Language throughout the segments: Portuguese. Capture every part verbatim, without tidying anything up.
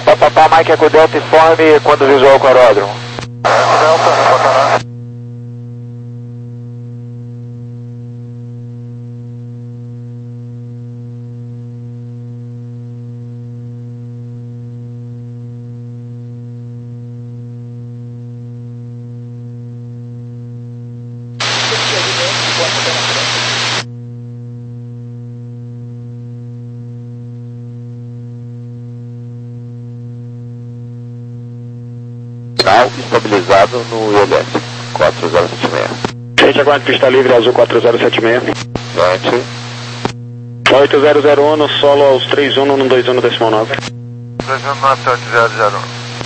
Papapá, Mike Eco Delta, informe quando visual com o aeródromo. Eco Delta, Pacará. Estabilizado no I L S quatro zero sete seis. Gente, aguarde pista livre, azul quatro zero sete seis. Gente. oito zero zero um no solo aos três um no dois um no decimal nove. dois um nove oito zero zero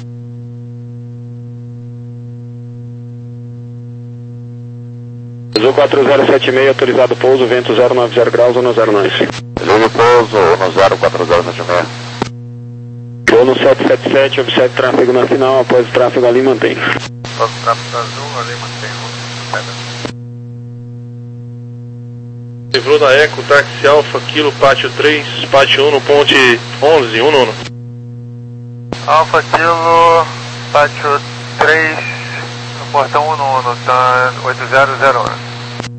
um. Azul quatro zero sete seis, autorizado pouso, vento zero nove zero graus, um zero nós. Livre pouso, um zero quatro zero sete seis. Vou no sete sete sete, observe tráfego na final, após o tráfego ali mantém. Após o tráfego azul, ali mantém um. Livrou da Eco, táxi Alfa, Kilo, pátio três, pátio um no ponte onze, um nono. Alfa, Kilo, pátio três, no portão um nono, tá oito zero zero um.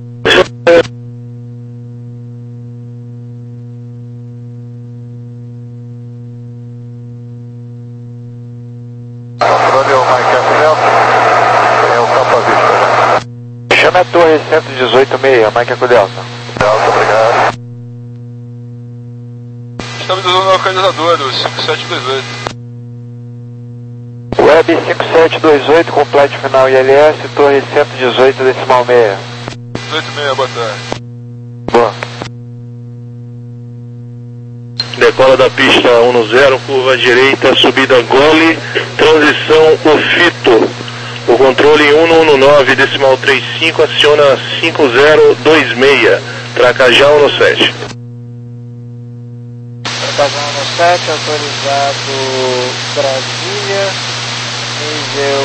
Chama a torre cento e dezoito seis, Mike Eco Delta. Delta, obrigado. Estabilizando o localizador do cinco sete dois oito. Web cinco sete dois oito, complete final I L S, torre cento e dezoito decimal seis. dezoito seis, boa tarde. Boa. Decola da pista um zero, curva direita, subida Gole, transição Ofito. O controle um um nove, decimal trinta e cinco, aciona cinco zero dois seis, Tracajá um sete. Tracajá um sete, autorizado Brasília, nível...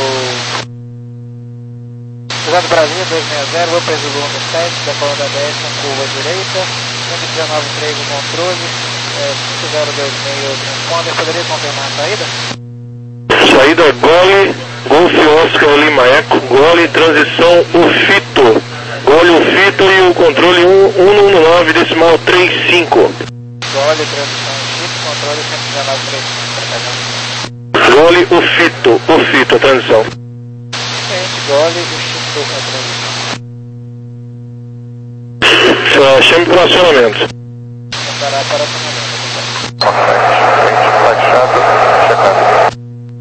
Autorizado Brasília dois seis zero, vou para Zulu um sete, decola da dez com curva direita, cento e dezenove três o controle, é, cinco zero dois seis o transponder, poderia confirmar a saída? Saída Gole, Golf Oscar Lima Eco, Gole, transição Ufito. Gole Ufito e o controle um um nove, decimal trinta e cinco. Gole, transição Ufito, controle cento e dezenove três. Gole Ufito, Ufito, a transição. Gente, Gole Ufito, a transição. Chame para o acionamento. Preparar para acionamento. Baixado, checado.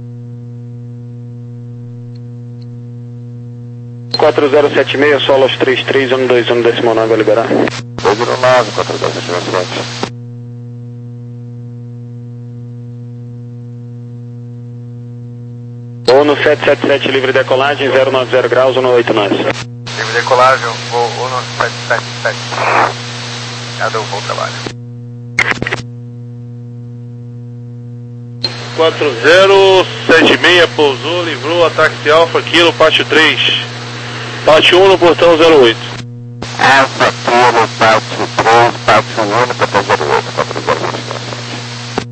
quatro zero sete seis, solo aos três três, um dois um decimal nove, vai liberar. dois zero nove, quatro zero sete sete. Ou no sete sete sete, livre decolagem, zero nove zero graus, um oito nós. Livre decolagem, voo um sete sete sete. Cadê o voo trabalho? quatro zero sete seis, pousou, livrou, táxi Alfa, Kilo, pátio três. Pátio um no portão zero oito. Alfa, Kilo, pátio três, pátio um no portão zero oito, quatro zero sete sete.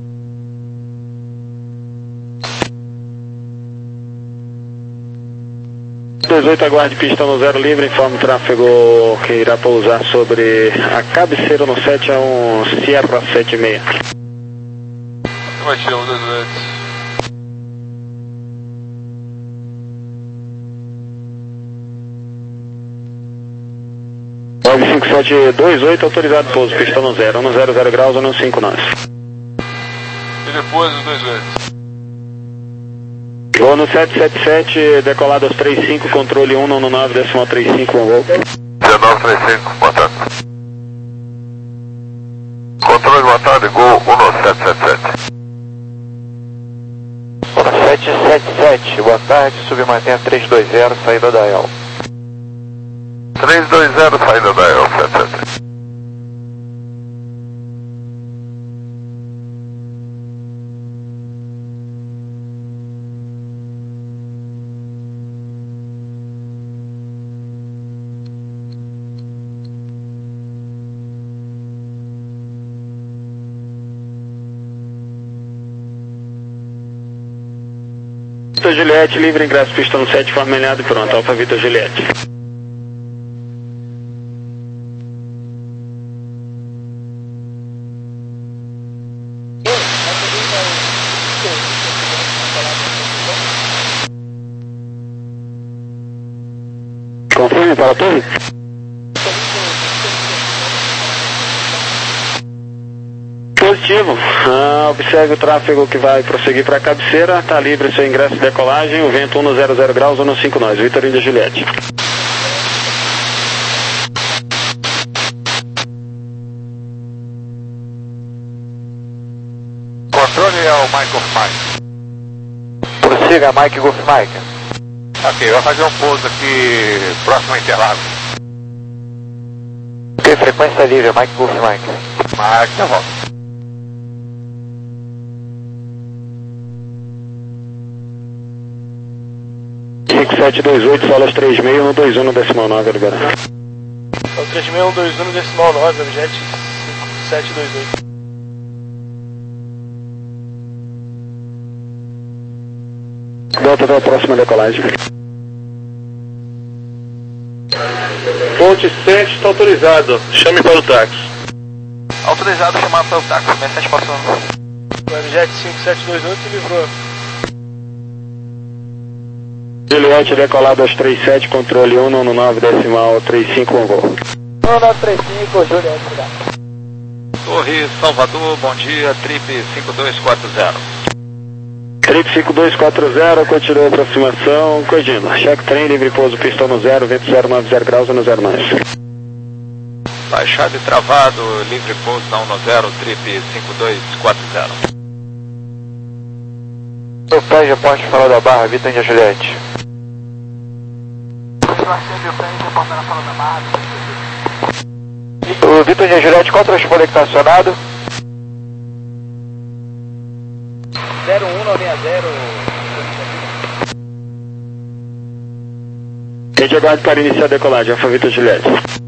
dezoito, aguarde pista no zero livre, informe o tráfego que irá pousar sobre a cabeceira no sete a um Sierra sete seis. Vai tirar um dezoito. nove cinco sete dois oito, autorizado pouso, pista no zero, um zero zero graus, um cinco nós. E depois o dois oito. Vou no sete sete sete, decolado aos três cinco, controle um um nove, decimal trinta e cinco, um voo. dezenove trinta e cinco, boa tarde. Controle, boa tarde, Gol um sete sete sete. sete sete sete, boa tarde, submantenha três dois zero, saída da E L. três dois zero, saída da E L sete sete sete. Vitor Juliette, livre ingresso, pista no sete, formelhado e pronto. Alfa Vitor Juliette. Confirme para a torre. Positivo. Ah, observe o tráfego que vai prosseguir para a cabeceira. Está livre seu ingresso de decolagem. O vento um zero zero graus, um cinco nós. Vitor Índia Juliette. Controle é o Mike Golf Mike. Prossiga, Mike Golf Mike. Ok, vai fazer um pouso aqui próximo a Interlagos. Ok, frequência livre, Mike Golf Mike. Mike, já volta. cinco sete dois oito, solas três seis um dois um no decimal nove, liberado. É o três seis um dois um no decimal nove, objet cinco sete dois oito. Volta para a próxima decolagem. Ponte sete está autorizado. Chame para o táxi. Autorizado a chamar para o táxi, mensagem passando. O objet cinco sete dois oito livrou. Juliette decolado aos trinta e sete, controle um no nove decimal trinta e cinco, com voo. um nove três cinco, Juliette, obrigado. Torre Salvador, bom dia, trip cinco dois quatro zero. Trip cinco dois quatro zero, continua a aproximação, Codino. Cheque trem, livre pouso, pistão no zero, vento zero nove zero graus e no zero mais. Baixado e travado, livre pouso na um zero, trip cinco dois quatro zero. O pé já pode falar da Barra, Vitor Índia Juliette. O Vitor Índia Juliette, qual transponder que está acionado? zero um nove zero. Rede aguarde para iniciar a decolagem, Alfa Vitor Juliette.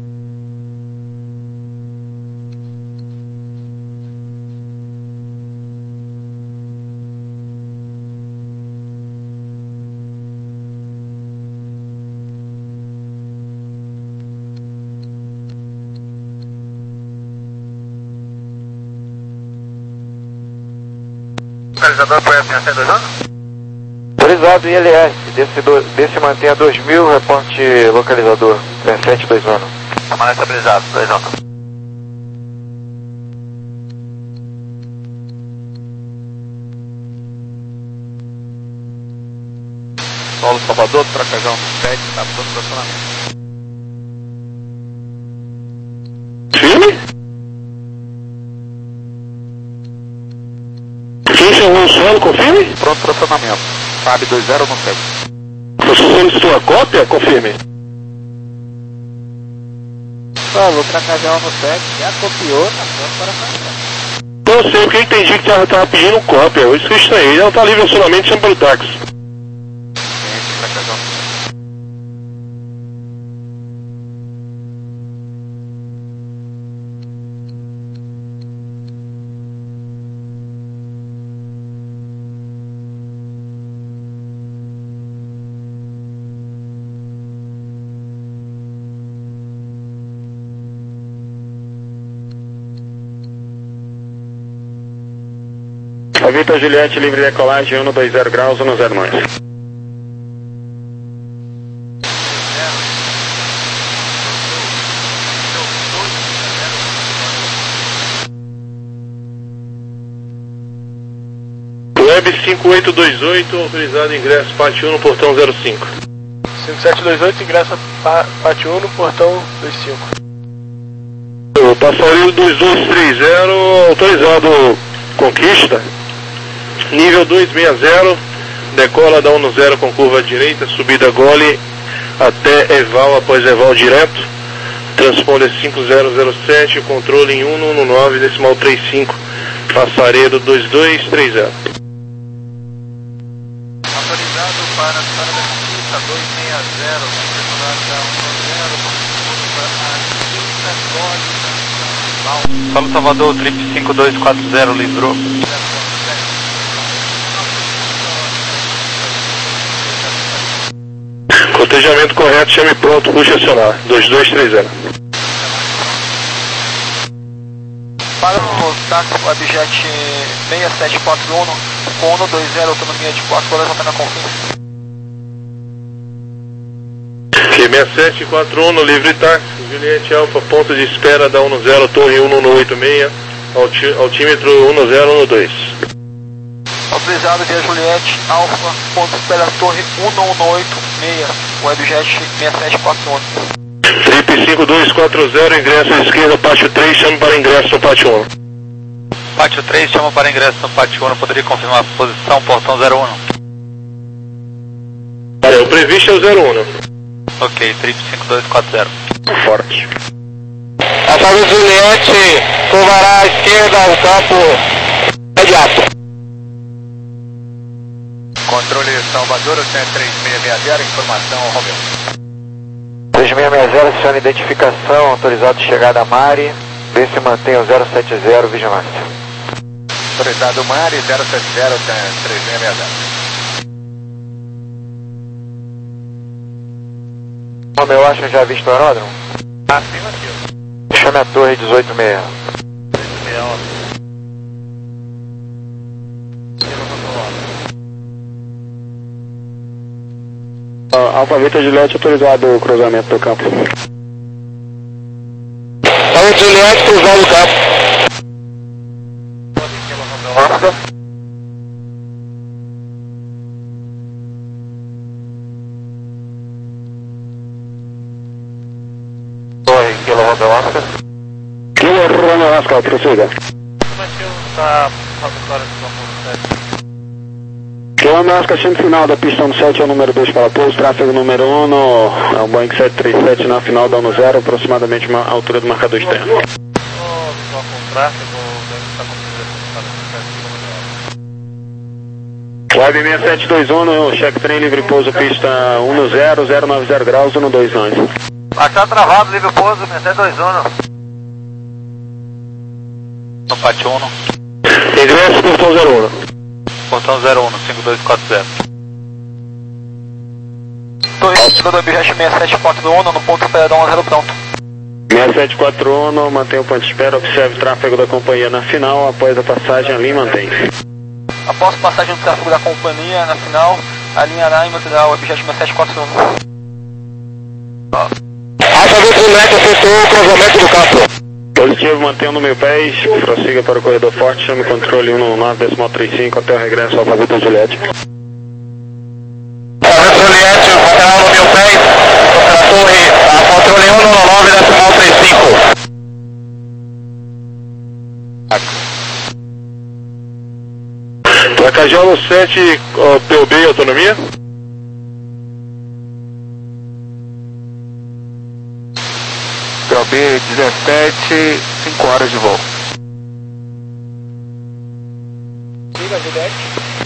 Localizador foi assim até dois anos? Autorizado I L S, desse, do, desse mantenha dois mil, reponte localizador, sete dois anos. Chamada estabilizado, dois anos. Solo Salvador, Tracajão sete, está pronto para acionamento. Firme? Um solo, confirme? Pronto para acionamento. F A B dois zero no segue. Você solicitou a cópia? Confirme. Falou, Tracajão no sete, já copiou, tá pronto para acionamento. Não sei porque eu entendi que estava tava pedindo cópia, eu isso que eu estranhei. Não está livre acionamento, chama pelo táxi. Tracajão. A Vitor Juliette, livre decolagem, um dois zero graus, um zero mais. Web cinco oito dois oito, autorizado ingresso Pátio um no portão zero cinco. cinco sete dois oito, ingresso Pátio um no portão dois cinco. O passarinho dois dois três zero, autorizado Conquista. Nível dois seis zero, decola da um zero com curva direita, subida gole até Eval, após Eval direto. Transponder cinco zero zero sete, controle em um nove decimal trinta e cinco, passaredo dois dois três zero. Autorizado para a Estrada da Conquista dois seis zero, Solo Salvador, trip cinco dois quatro zero, livrou. Rastejamento correto, chame pronto, puxe acionar. dois dois três zero. Para o táxi Webjet seis sete quatro um, com um dois zero, autonomia de quatro horas, até na confiança. seis sete quatro um, livre táxi, Juliette Alfa, ponto de espera da um zero, torre um um oito seis, alti, altímetro um zero um dois. Autorizado via Juliette Alfa, ponto de espera torre um um oito seis, Webjet seis sete quatro um. Trip cinco dois quatro zero, ingresso à esquerda, pátio três, chame para ingresso no pátio um. Pátio três, chama para ingresso no pátio um, poderia confirmar a posição, portão zero um? É, o previsto é o zero um. Ok, Trip cinco dois quatro zero. Forte. Alfa Juliette, curvará à esquerda, o campo imediato. Controle Salvador, o três seis seis zero, informação ao Romeu. três seis seis zero, aciona identificação, autorizado chegada a Mari, vê se mantém o zero sete zero, vigilância. Autorizado Mari, zero sete zero, três seis seis zero. Romeu, acha já visto o aeródromo? Afirmativo. Chame a torre dezoito seis. Uh, Alfa Vitor Juliette, autorizado o cruzamento do campo. Alfa Juliette, cruzado o campo. Torre, Kilo Romeo Oscar. Kilo Romeo Oscar, prossiga. Está tradutório do campo. Kilo Romeo Oscar, chame final da pista um sete ao número dois para pouso, tráfego número um, no, é um Boeing sete três sete na final da um zero, aproximadamente uma altura do marcador externo. Com tráfego, está com Web seis sete dois um, no check trem livre pouso, pista um zero, zero nove zero graus, um dois nove. Está travado, livre pouso, seis sete dois um. No pátio um, Ingresso, portão zero um. portão zero um, cinco dois quatro zero. dois do Webjet seis sete quatro um, no ponto operador um zero pronto. seis sete quatro um, mantém o ponto de espera, observe o tráfego da companhia na final, após a passagem ali mantém. Após passagem do tráfego da companhia na final, alinhará e manterá o Webjet seis sete quatro um. Alfa Vitor Juliette, efetuou o cruzamento do campo. Positivo, mantendo mil pés, prossiga para o corredor forte, chame controle um um nove decimal trinta e cinco até o regresso ao Alfa Vitor Juliette. Alfa Juliette, manterá no mil pés, para a torre, a controle um um nove decimal trinta e cinco. Placajal sete, uh, P U B, autonomia? P U B dezessete, cinco horas de voo. Liga, Juliette.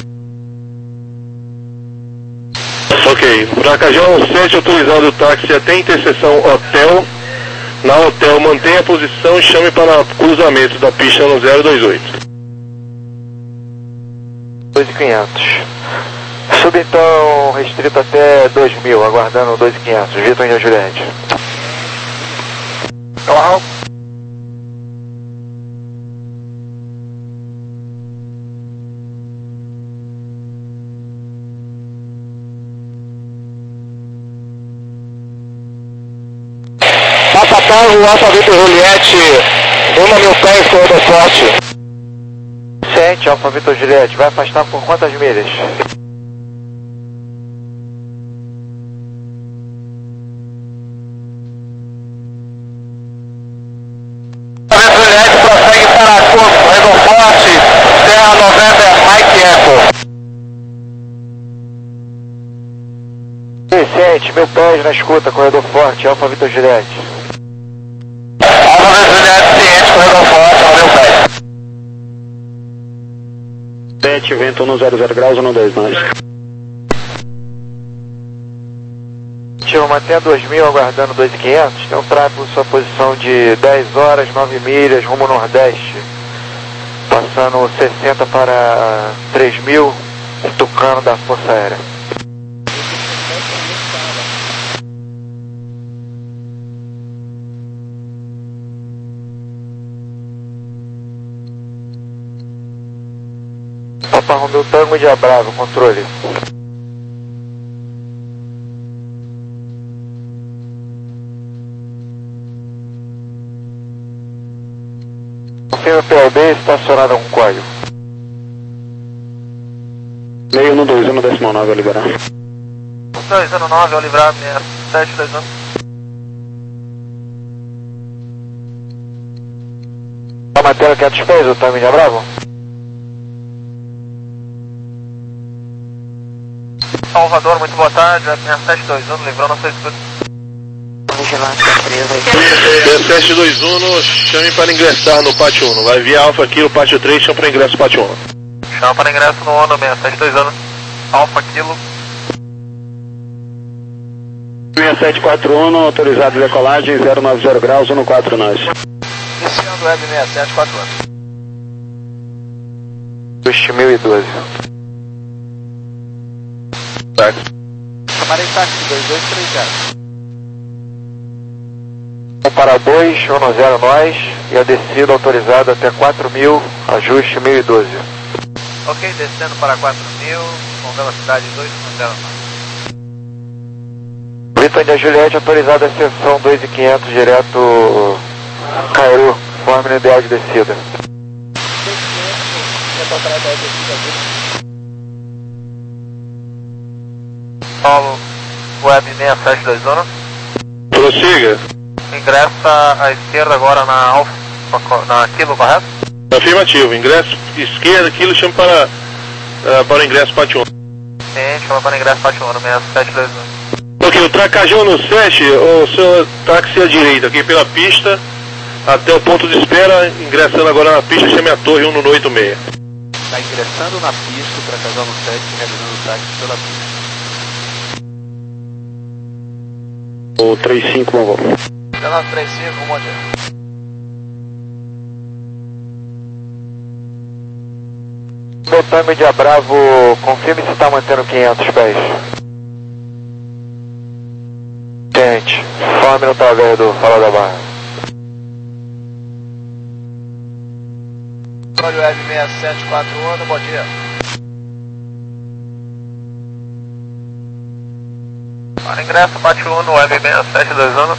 Ok, Placajal sete, autorizado o táxi até interseção hotel. Na hotel, mantenha a posição e chame para cruzamento da pista no zero dois oito. dois mil e quinhentos. Sub então restrito até dois mil, aguardando dois mil e quinhentos. Vitor e Juliette. Olá. Passa Paulo, Alfa Vitor Juliette, um mil pés, corredor forte. sete, Alfa Vitor Juliette, vai afastar por quantas milhas? Alfa Vitor Juliette prossegue para Corpo, corredor forte, Terra November, Mike Echo. Vicente, mil pés na escuta, corredor forte, Alfa Vitor Juliette. Alfa Vitor Juliette, ciente, corredor forte, mil pés. sete, vento um zero zero graus, um dois nove. Tio, mantém dois mil, aguardando dois mil e quinhentos. Tem um tráfego sua posição de dez horas, nove milhas, rumo nordeste. Passando sessenta para três mil, Tucano da Força Aérea. Alfa Romeo Tango de Bravo, controle. Confirma P L B, estacionado com código. Meio no dois, um decimal nove, ao liberar. dois um nove, ao livrar, seis sete dois um. Tá mantendo quietos pés, o Tango de Bravo? Salvador, muito boa tarde, seis sete dois um, livrando a sua escuta. Vigilância presa. seis sete dois um, chame para ingressar no pátio um. Vai via Alfa Kilo, pátio três, chama para ingresso no pátio um. Chama para ingresso no ONU, seis sete dois um. Alfa Kilo. seis sete quatro um, autorizado de decolagem, zero nove zero graus, um quatro nós. Iniciando web seis sete quatro um. Ajuste mil e doze. Táxi. Chamarei táxi dois dois três zero. um para dois, um zero nós, e a descida autorizada até quatro mil, ajuste mil e doze. Ok, descendo para quatro mil, com velocidade dois um zero nove. Vitor de Juliette, autorizada a seção dois mil e quinhentos, direto Cairu, forma ideal de descida. Paulo, web seis sete dois um. Prossiga. Ingressa à esquerda agora na Alfa, na Kilo, correto? Afirmativo. Ingresso esquerda, Kilo, chama para, uh, para o ingresso pátio um. Sim, chama para ingresso pátio um, seis sete dois um. Ok, o Tracajão no sete, o seu táxi à direita, aqui pela pista, até o ponto de espera, ingressando agora na pista, chame a torre um no oito seis. Está ingressando na pista, o Tracajão no sete, realizando o táxi pela pista. O três cinco, bom voo. dezenove trinta e cinco, bom dia. Meu Tango de Bravo, confirme se está mantendo quinhentos pés. Gente, fome no através do Fala da Barra. Controle web seis sete quatro um, bom dia. Para ingresso, pátio um no web seis sete dois um.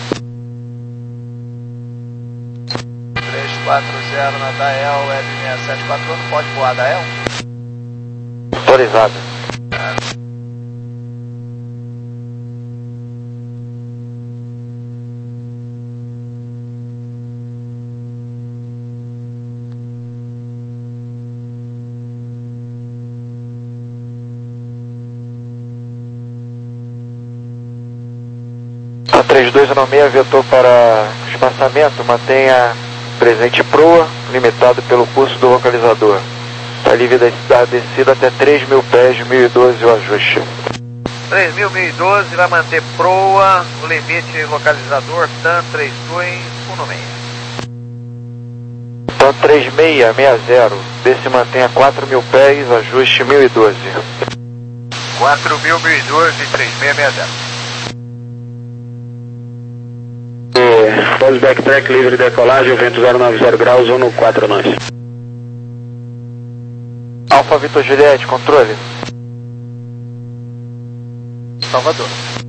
três quatro zero na Dael, web seis sete quatro um, pode voar Dael? Autorizado. A três dois um seis, vetor para espaçamento, mantenha presente proa, limitado pelo curso do localizador. Está livre da descida até três mil pés, mil e doze o ajuste. três mil, mil e doze, vai manter proa, o limite localizador, T A N três dois um seis. Então três seis seis zero, desce mantenha quatro mil pés, ajuste mil e doze. quatro mil, mil e doze, três seis seis zero. Pós backtrack livre de decolagem, vento zero nove zero graus, um quatro nós. Alfa Vitor Juliette, controle. Salvador.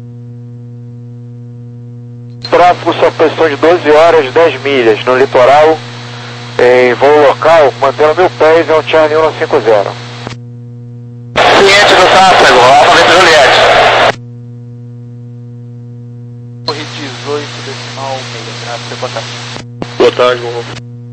Tráfego sob posição de doze horas, dez milhas, no litoral, em voo local, mantendo mil pés, é um Charlie um cinco zero. Cliente do tráfego, Alfa Vitor Juliette. Corre dezoito decimal meia, graças, boa tarde. Boa tarde, bom.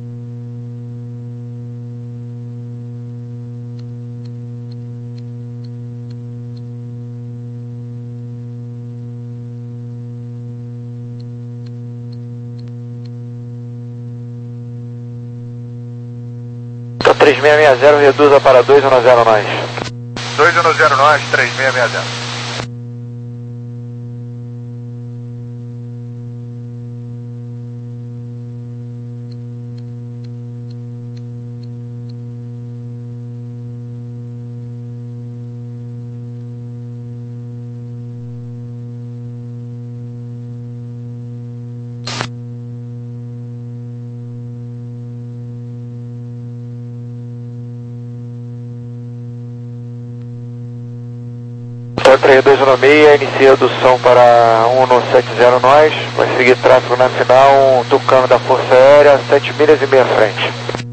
Então três seis seis zero, reduza para dois um zero nós. dois um zero nós, três seis seis zero. três dois um seis, inicia a redução para um sete zero nós, vai seguir tráfego na final, um Tucano da Força Aérea, sete milhas e meia frente.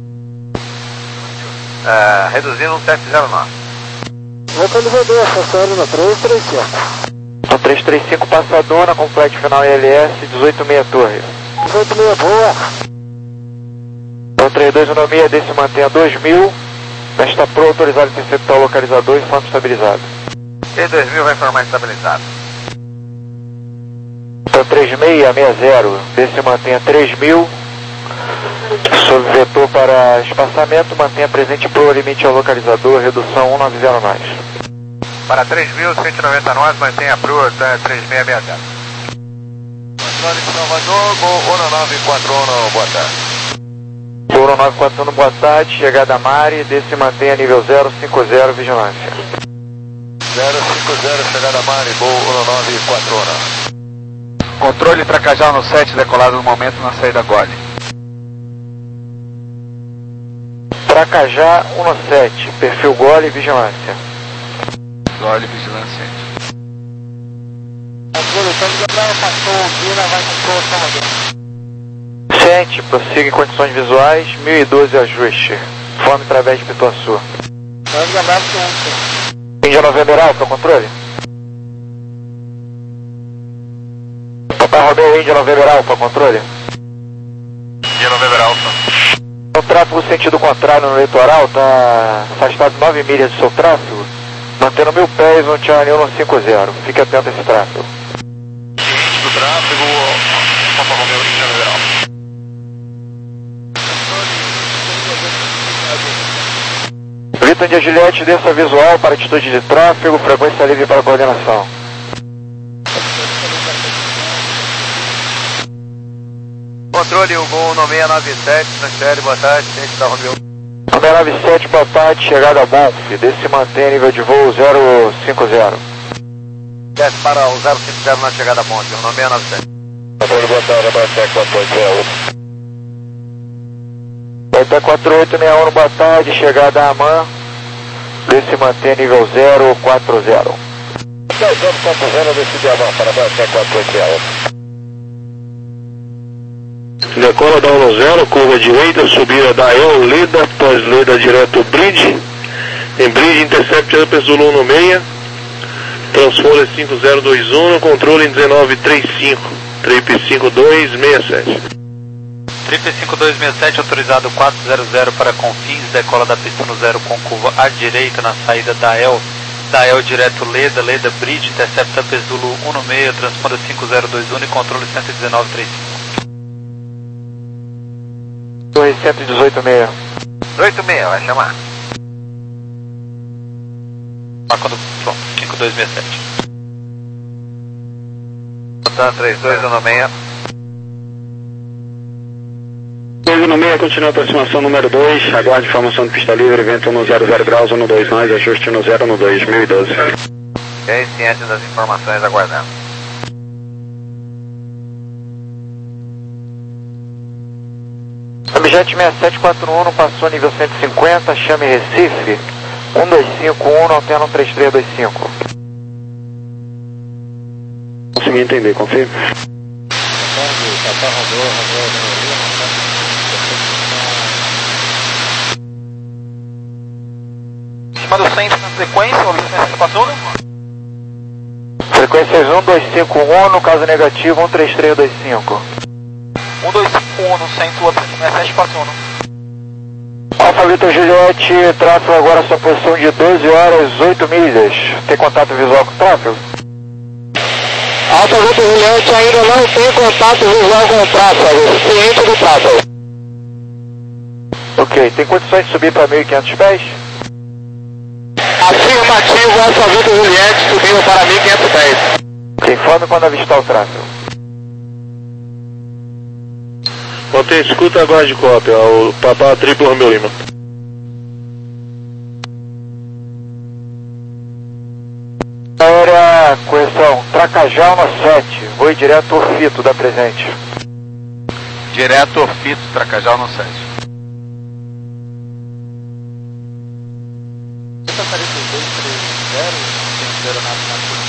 Uh, reduzindo um sete zero nove. Vou para o V D, Força Aérea no três três cinco. No três três cinco passadona, complete final I L S, dezoito meia torre. dezoito meia boa. No três dois um seis, desse mantém a dois mil, está pro autorizado interceptar o localizador e informe estabilizado. T dois mil vai informar estabilizado. Então três seis seis zero, desse mantém a três mil, sob vetor para espaçamento, mantenha presente pro limite ao localizador, redução cento e noventa nós. Para três mil cento e noventa nós, mantenha a Pro, tá, três seis seis zero. Controle de Salvador, Gol um nove quatro um, boa tarde. Gol um nove quatro um, boa tarde, chegada a Mari, desse mantenha nível zero cinco zero, vigilância. zero cinco zero, chegada a Mari, Gol um nove quatro um. Controle Tracajal no sete, decolado no momento na saída Gole. Tracajá um sete, perfil Gole, vigilância. Gole, vigilância. Controle, São Gabriel passou, Vila vai com força, Sente, prossiga em condições visuais, mil e doze ajuste. Forme através de Pituaçu. São Gabriel ciente. Índia November Alfa, controle. Papai Romeu, Índia November Alfa, controle. Índia November Alfa. O tráfego sentido contrário no litoral está afastado nove milhas do seu tráfego, mantendo mil pés no Charlie um cinco zero. Fique atento a esse tráfego. Seguinte do tráfego, Papa Romeu, Índia November Alfa. Vitor de Agilete, desça visual para atitude de tráfego, frequência livre para coordenação. Controle, o Gol um seis nove sete, transfere, boa tarde, ciente da Romeu. um seis nove sete, boa tarde, chegada a Bonf, desse mantém nível de voo zero cinco zero. Desce para o zero cinco zero na chegada a ponte, um seis nove sete. Controle, boa tarde, Abracé quatro oito seis um. Até quatro oito seis um, boa tarde, chegada a Aman, desse mantém nível zero quatro zero. zero quatro zero, decide Aman para Abracé quatro oito seis um. Decola da um zero, curva direita, subida da El, Leda, pós-Leda direto Bridge. Em Bridge, intercept Ampes Zulu um seis, Transfolha cinco zero dois um, controle em dezenove trinta e cinco, trip cinco dois seis sete. Trip cinco dois seis sete, autorizado quatro zero zero para Confins, decola da pista no zero com curva à direita na saída da El. Da El direto Leda, Leda Bridge, intercept Ampes Zulu um seis, transponda cinco zero dois um e controle cento e dezenove trinta e cinco. Torre cento e dezoito seis. oito seis, vai chamar. Ah, quando, pronto, cinco dois seis sete. Botando três dois um seis. dois um seis, continua a aproximação número dois, aguarde informação de pista livre, vento um zero zero graus, um dois nós, ajuste um zero no dois mil e doze. Ok, ciente das informações, aguardando. Objeto seis sete quatro um, passou nível cento e cinquenta, chame Recife, um dois cinco um, alterna um três três dois cinco. Consegui entender, confirma. Em cima do centro na sequência, o objeto passou? Frequências um dois cinco um, no caso negativo um três três dois cinco. um dois cinco um no centro, outro seis sete quatro um. Alfa Vitor Juliette, tráfego agora sua posição de doze horas, oito milhas. Tem contato visual com o tráfego? Alfa Vitor Juliette ainda não tem contato visual com o tráfego, ciente do tráfego. Ok, tem condições de subir para mil e quinhentos pés? Afirmativo, Alfa Vitor Juliette subiu para mil e quinhentos pés. Informe quando avistar o tráfego. Mantém escuta, aguarde cópia, o Papá Triplo Romeu Lima. Aérea, correção, Tracajá no sete, voo direto Orfito, da presente. Direto Orfito, Tracajal no sete. quarenta e dois três zero, tem zero na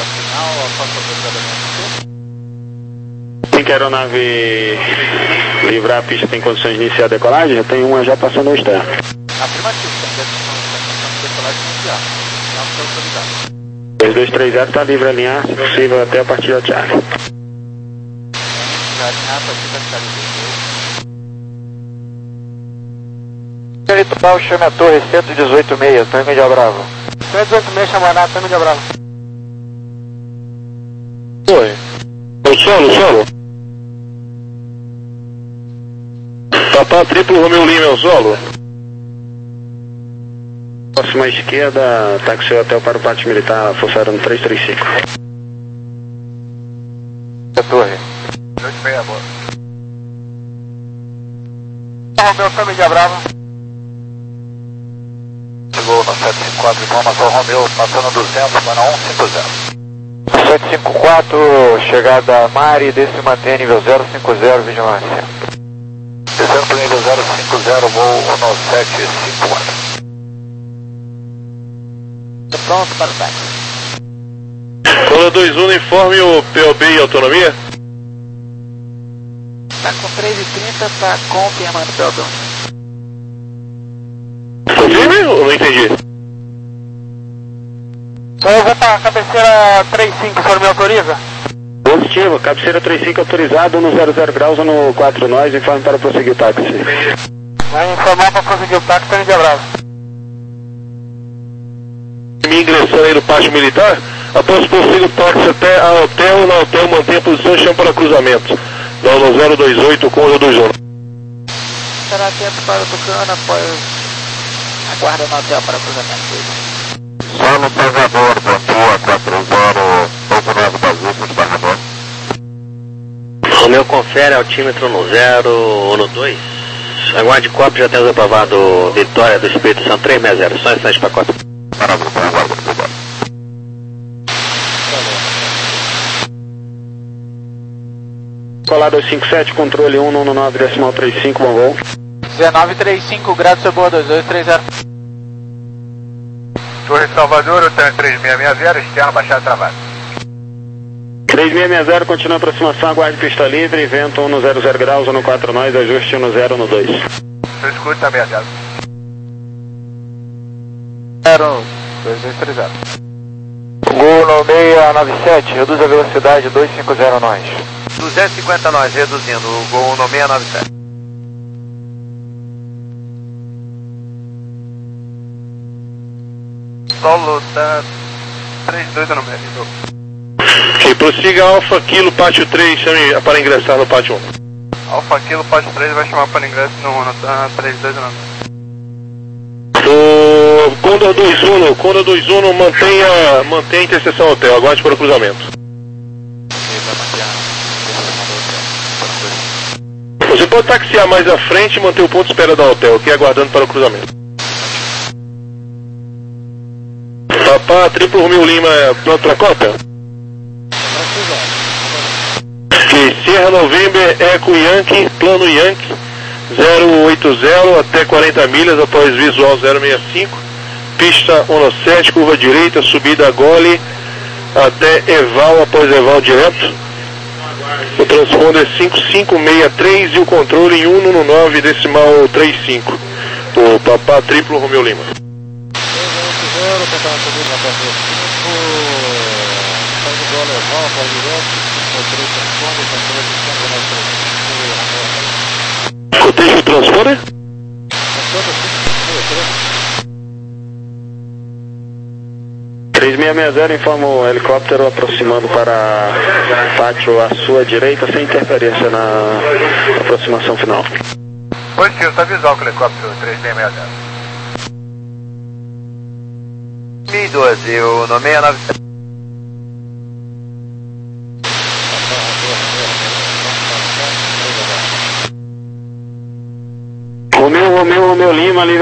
Tem que a aeronave livrar a pista, tem condições de iniciar a decolagem? Tem uma já passando no externo. Afirmativo, tem condição de decolagem inicial. Não foi autorizado. dois dois três zero está livre a alinhar, se possível, até a partida de Charlie. Já alinhar a partir da Charlie Litoral, chame a torre cento e dezoito e meio, Tango de Bravo. cento e dezoito e meio, chamou a Tango de Bravo. Oi. O solo, solo. Papá triplo Romeu Lima, é o solo. Próxima esquerda, táxi hotel para o pátio militar, Força Aérea no três três cinco. A torre. dois meia, boa. Romeu, Tango de Bravo. Chegou no sete cinco quatro, informação Romeu, passando duzentos, vai na um cinco zero. sete cinco quatro, chegada Mari, desce e mantém nível zero cinco zero, vigilância. Descendo para nível zero cinco zero, voo no sete cinco quatro. Pronto para o táxi. Cola dois um, informe o P O B e autonomia. Está com três e trinta, está confirmando o P O B. Confirme ou não entendi? Então eu vou para a cabeceira três cinco, o senhor me autoriza? Positivo, cabeceira três cinco autorizado no zero zero graus ou no quatro nós, informe para prosseguir o táxi. Vai informar para prosseguir o táxi, Tango de Bravo. Me ingressando aí no pátio militar, após prosseguir o táxi até a hotel, na hotel mantém a posição e chama para cruzamento. Não, no zero dois oito com o dois um. Estará atento para o Tucano, após aguarda no hotel para cruzamento. Solo Salvador, Bantua, quatro zero, pouco nove Bazuca, Salvador. Romeu confere altímetro no zero ou no dois. Aguarde cópia, já temos aprovado Vitória do Espírito Santo três seis zero, só instante para cópia. Para grupo, aguardo, obrigado. Colar dois cinco sete, controle um nove nove decimal trinta e cinco, bom voo. dezenove trinta e cinco, grado Ceboa dois dois três zero. Torre Salvador, o três seis seis zero, externo, baixada travada. três seis seis zero, continua a aproximação, aguarde pista livre, vento um no zero zero graus ou no quatro nós, ajuste um no zero no dois. Eu escuto também, zero. zero dois dois três zero. Gol no seis nove sete, reduz a velocidade dois cinco zero nós. duzentos e cinquenta nós, reduzindo, o gol no seis nove sete. Solo tá três dois no meio. Ok, prossiga Alfa Kilo, pátio três, chame para ingressar no pátio um. Alfa Kilo, pátio três, vai chamar para ingresso no Uno, tá três dois no meio. O Condor dois um, Condor dois um, mantenha, mantenha a interseção hotel, aguarde para o cruzamento. Você pode taxiar mais à frente e manter o ponto de espera da hotel, aqui aguardando para o cruzamento. Papá, triplo Romeu Lima, pronto para a cópia? Ok, Sierra November, Eco Yankee, plano Yankee, zero oito zero até quarenta milhas após visual zero seis cinco, pista um sete, curva direita, subida Gole, até Eval, após Eval direto. O transponder cinco cinco seis três e o controle em um nove decimal trinta e cinco. O Papá triplo Romeu Lima. Zero, tentando subir na torre cinco, sai do gol Eval, para direto, controle transponder, controle de Cotejo transponder? três seis seis zero, informa o helicóptero aproximando para pátio à sua direita, sem interferência na aproximação final. Positivo, está visual com o helicóptero três seis seis zero. mil e doze, o no seis nove sete. Romeu, Romeu, Romeu Lima, livre